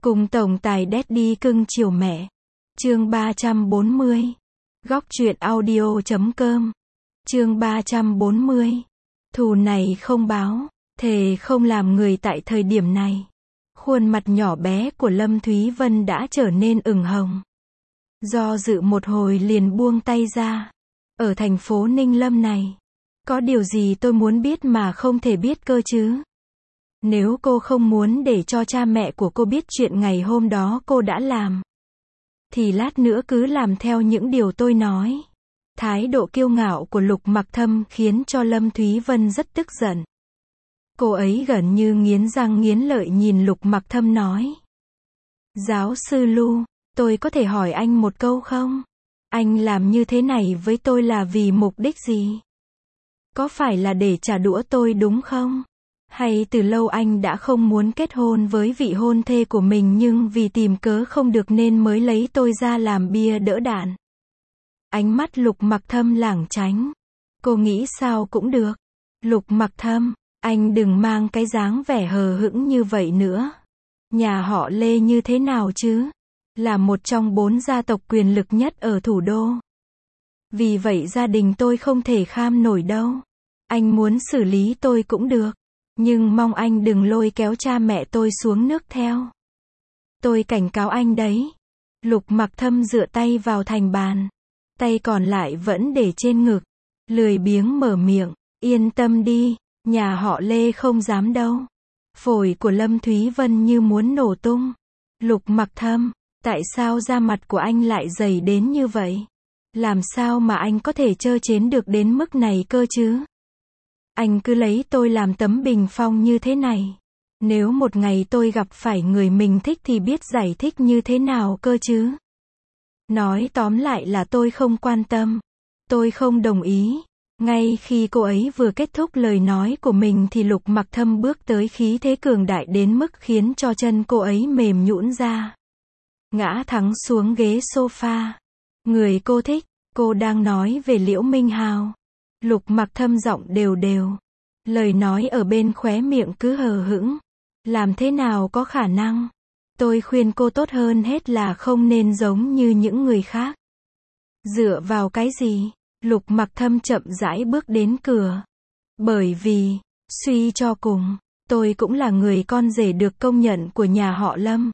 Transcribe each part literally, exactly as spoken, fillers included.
Cùng tổng tài Daddy cưng chiều mẹ. Chương ba trăm bốn mươi. Góc truyện audio chấm com. Chương ba trăm bốn mươi. Thù này không báo, thề không làm người tại thời điểm này. Khuôn mặt nhỏ bé của Lâm Thúy Vân đã trở nên ửng hồng. Do dự một hồi liền buông tay ra. Ở thành phố Ninh Lâm này, có điều gì tôi muốn biết mà không thể biết cơ chứ? Nếu cô không muốn để cho cha mẹ của cô biết chuyện ngày hôm đó cô đã làm, thì lát nữa cứ làm theo những điều tôi nói. Thái độ kiêu ngạo của Lục Mặc Thâm khiến cho Lâm Thúy Vân rất tức giận. Cô ấy gần như nghiến răng nghiến lợi nhìn Lục Mặc Thâm nói. Giáo sư Lu, tôi có thể hỏi anh một câu không? Anh làm như thế này với tôi là vì mục đích gì? Có phải là để trả đũa tôi đúng không? Hay từ lâu anh đã không muốn kết hôn với vị hôn thê của mình nhưng vì tìm cớ không được nên mới lấy tôi ra làm bia đỡ đạn? Ánh mắt Lục Mặc Thâm lảng tránh. Cô nghĩ sao cũng được. Lục Mặc Thâm, anh đừng mang cái dáng vẻ hờ hững như vậy nữa. Nhà họ Lê như thế nào chứ? Là một trong bốn gia tộc quyền lực nhất ở thủ đô. Vì vậy gia đình tôi không thể kham nổi đâu. Anh muốn xử lý tôi cũng được. Nhưng mong anh đừng lôi kéo cha mẹ tôi xuống nước theo. Tôi cảnh cáo anh đấy. Lục Mặc Thâm dựa tay vào thành bàn. Tay còn lại vẫn để trên ngực. Lười biếng mở miệng. Yên tâm đi, nhà họ Lê không dám đâu. Phổi của Lâm Thúy Vân như muốn nổ tung. Lục Mặc Thâm, tại sao da mặt của anh lại dày đến như vậy? Làm sao mà anh có thể trơ trến được đến mức này cơ chứ? Anh cứ lấy tôi làm tấm bình phong như thế này. Nếu một ngày tôi gặp phải người mình thích thì biết giải thích như thế nào cơ chứ? Nói tóm lại là tôi không quan tâm. Tôi không đồng ý. Ngay khi cô ấy vừa kết thúc lời nói của mình thì Lục Mặc Thâm bước tới khí thế cường đại đến mức khiến cho chân cô ấy mềm nhũn ra. Ngã thẳng xuống ghế sofa. Người cô thích, cô đang nói về Liễu Minh Hào. Lục Mặc Thâm giọng đều đều. Lời nói ở bên khóe miệng cứ hờ hững. Làm thế nào có khả năng? Tôi khuyên cô tốt hơn hết là không nên giống như những người khác. Dựa vào cái gì? Lục Mặc Thâm chậm rãi bước đến cửa. Bởi vì, suy cho cùng, tôi cũng là người con rể được công nhận của nhà họ Lâm.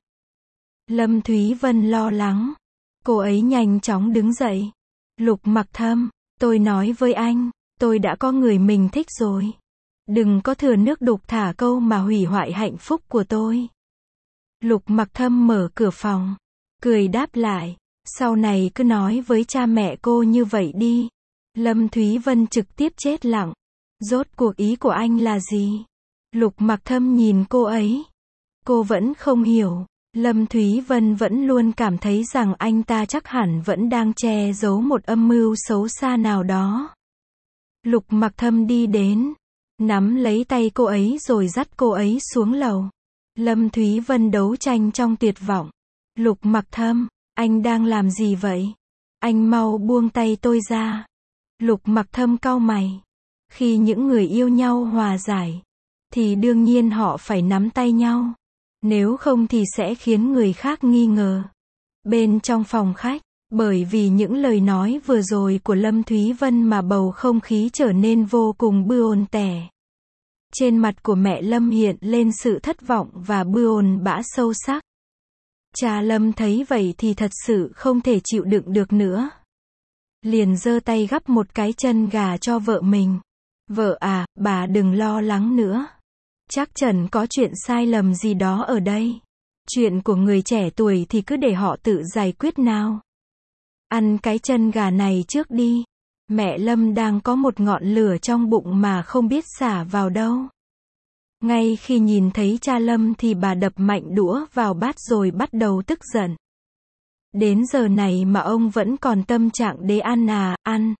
Lâm Thúy Vân lo lắng. Cô ấy nhanh chóng đứng dậy. Lục Mặc Thâm, tôi nói với anh, tôi đã có người mình thích rồi. Đừng có thừa nước đục thả câu mà hủy hoại hạnh phúc của tôi. Lục Mặc Thâm mở cửa phòng, cười đáp lại, sau này cứ nói với cha mẹ cô như vậy đi. Lâm Thúy Vân trực tiếp chết lặng. Rốt cuộc ý của anh là gì? Lục Mặc Thâm nhìn cô ấy. Cô vẫn không hiểu. Lâm Thúy Vân vẫn luôn cảm thấy rằng anh ta chắc hẳn vẫn đang che giấu một âm mưu xấu xa nào đó. Lục Mặc Thâm đi đến, nắm lấy tay cô ấy rồi dắt cô ấy xuống lầu. Lâm Thúy Vân đấu tranh trong tuyệt vọng. Lục Mặc Thâm, anh đang làm gì vậy? Anh mau buông tay tôi ra. Lục Mặc Thâm cau mày. Khi những người yêu nhau hòa giải, thì đương nhiên họ phải nắm tay nhau. Nếu không thì sẽ khiến người khác nghi ngờ. Bên trong phòng khách, bởi vì những lời nói vừa rồi của Lâm Thúy Vân mà bầu không khí trở nên vô cùng bươn tẻ. Trên mặt của mẹ Lâm hiện lên sự thất vọng và buồn bã sâu sắc. Cha Lâm thấy vậy thì thật sự không thể chịu đựng được nữa. Liền giơ tay gắp một cái chân gà cho vợ mình. Vợ à, bà đừng lo lắng nữa. Chắc chắn có chuyện sai lầm gì đó ở đây. Chuyện của người trẻ tuổi thì cứ để họ tự giải quyết nào. Ăn cái chân gà này trước đi. Mẹ Lâm đang có một ngọn lửa trong bụng mà không biết xả vào đâu. Ngay khi nhìn thấy cha Lâm thì bà đập mạnh đũa vào bát rồi bắt đầu tức giận. Đến giờ này mà ông vẫn còn tâm trạng để ăn à, ăn.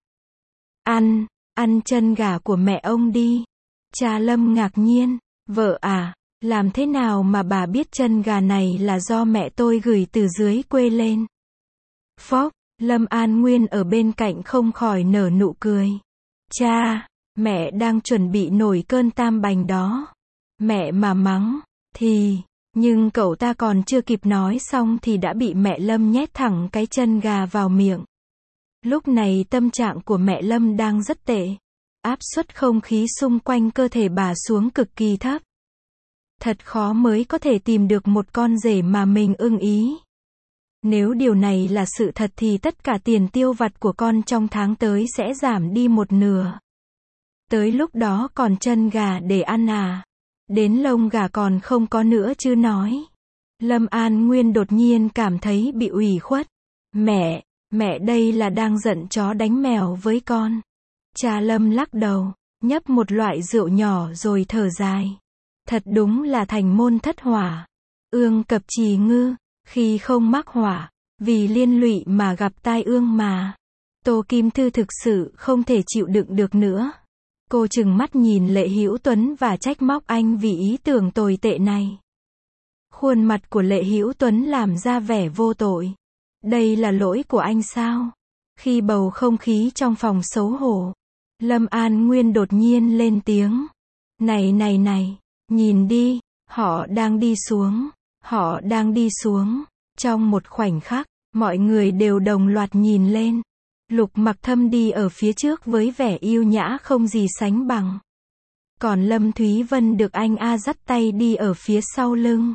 Ăn, ăn chân gà của mẹ ông đi. Cha Lâm ngạc nhiên, vợ à, làm thế nào mà bà biết chân gà này là do mẹ tôi gửi từ dưới quê lên? Phốc, Lâm An Nguyên ở bên cạnh không khỏi nở nụ cười. Cha, mẹ đang chuẩn bị nổi cơn tam bành đó. Mẹ mà mắng, thì, Nhưng cậu ta còn chưa kịp nói xong thì đã bị mẹ Lâm nhét thẳng cái chân gà vào miệng. Lúc này tâm trạng của mẹ Lâm đang rất tệ. Áp suất không khí xung quanh cơ thể bà xuống cực kỳ thấp. Thật khó mới có thể tìm được một con rể mà mình ưng ý. Nếu điều này là sự thật thì tất cả tiền tiêu vặt của con trong tháng tới sẽ giảm đi một nửa. Tới lúc đó còn chân gà để ăn à? Đến lông gà còn không có nữa chứ nói. Lâm An Nguyên đột nhiên cảm thấy bị ủy khuất. Mẹ, mẹ đây là đang giận chó đánh mèo với con. Cha Lâm lắc đầu, nhấp một loại rượu nhỏ rồi thở dài. Thật đúng là thành môn thất hỏa. Ương cập trì ngư, khi không mắc hỏa, vì liên lụy mà gặp tai ương mà. Tô Kim Thư thực sự không thể chịu đựng được nữa. Cô trừng mắt nhìn Lệ Hữu Tuấn và trách móc anh vì ý tưởng tồi tệ này. Khuôn mặt của Lệ Hữu Tuấn làm ra vẻ vô tội. Đây là lỗi của anh sao? Khi bầu không khí trong phòng xấu hổ, Lâm An Nguyên đột nhiên lên tiếng. Này này này, nhìn đi, họ đang đi xuống, họ đang đi xuống. Trong một khoảnh khắc, mọi người đều đồng loạt nhìn lên. Lục Mặc Thâm đi ở phía trước với vẻ yêu nhã không gì sánh bằng. Còn Lâm Thúy Vân được anh A dắt tay đi ở phía sau lưng.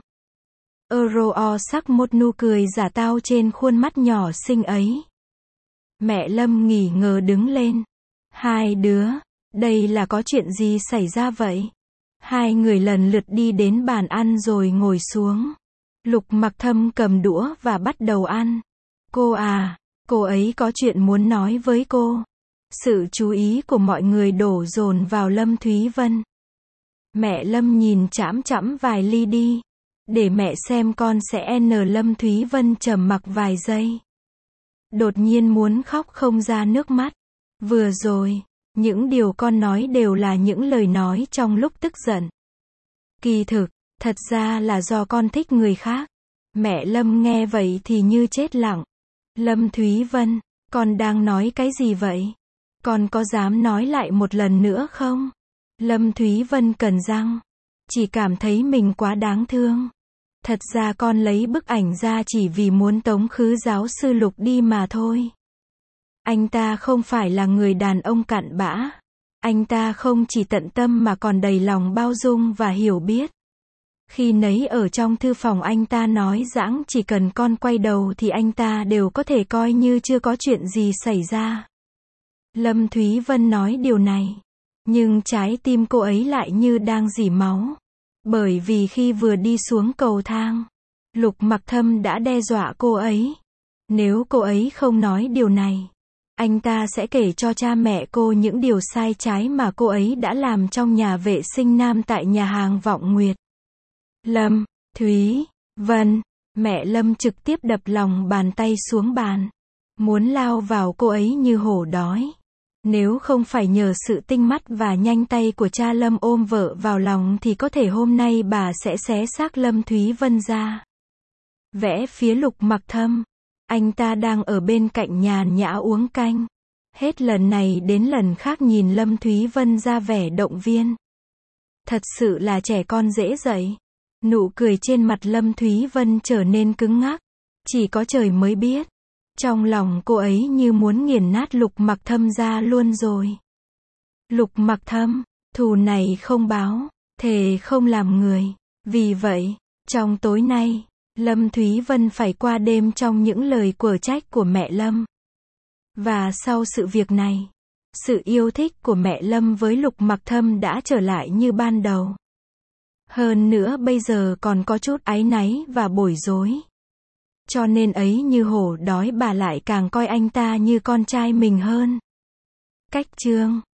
Euro sắc một nụ cười giả tao trên khuôn mắt nhỏ xinh ấy. Mẹ Lâm nghỉ ngờ đứng lên. Hai đứa, đây là có chuyện gì xảy ra vậy? Hai người lần lượt đi đến bàn ăn rồi ngồi xuống. Lục Mặc Thâm cầm đũa và bắt đầu ăn. Cô à, cô ấy có chuyện muốn nói với cô. Sự chú ý của mọi người đổ dồn vào Lâm Thúy Vân. Mẹ Lâm nhìn chãm chãm vài ly đi. Để mẹ xem con sẽ n Lâm Thúy Vân trầm mặc vài giây. Đột nhiên muốn khóc không ra nước mắt. Vừa rồi, những điều con nói đều là những lời nói trong lúc tức giận. Kỳ thực, thật ra là do con thích người khác. Mẹ Lâm nghe vậy thì như chết lặng. Lâm Thúy Vân, con đang nói cái gì vậy? Con có dám nói lại một lần nữa không? Lâm Thúy Vân cắn răng. Chỉ cảm thấy mình quá đáng thương. Thật ra con lấy bức ảnh ra chỉ vì muốn tống khứ giáo sư Lục đi mà thôi. Anh ta không phải là người đàn ông cặn bã. Anh ta không chỉ tận tâm mà còn đầy lòng bao dung và hiểu biết. Khi nấy ở trong thư phòng anh ta nói giãng chỉ cần con quay đầu thì anh ta đều có thể coi như chưa có chuyện gì xảy ra. Lâm Thúy Vân nói điều này. Nhưng trái tim cô ấy lại như đang rỉ máu. Bởi vì khi vừa đi xuống cầu thang, Lục Mặc Thâm đã đe dọa cô ấy. Nếu cô ấy không nói điều này, anh ta sẽ kể cho cha mẹ cô những điều sai trái mà cô ấy đã làm trong nhà vệ sinh nam tại nhà hàng Vọng Nguyệt. Lâm, Thúy, Vân, mẹ Lâm trực tiếp đập lòng bàn tay xuống bàn. Muốn lao vào cô ấy như hổ đói. Nếu không phải nhờ sự tinh mắt và nhanh tay của cha Lâm ôm vợ vào lòng thì có thể hôm nay bà sẽ xé xác Lâm Thúy Vân ra. Vẽ phía Lục Mặc Thâm. Anh ta đang ở bên cạnh nhàn nhã uống canh. Hết lần này đến lần khác nhìn Lâm Thúy Vân ra vẻ động viên. Thật sự là trẻ con dễ dạy. Nụ cười trên mặt Lâm Thúy Vân trở nên cứng ngắc. Chỉ có trời mới biết. Trong lòng cô ấy như muốn nghiền nát Lục Mặc Thâm ra luôn rồi. Lục Mặc Thâm, thù này không báo, thề không làm người. Vì vậy, trong tối nay, Lâm Thúy Vân phải qua đêm trong những lời quở trách của mẹ Lâm. Và sau sự việc này, sự yêu thích của mẹ Lâm với Lục Mặc Thâm đã trở lại như ban đầu. Hơn nữa bây giờ còn có chút áy náy và bối rối. Cho nên ấy như hổ đói bà lại càng coi anh ta như con trai mình hơn. Cách chương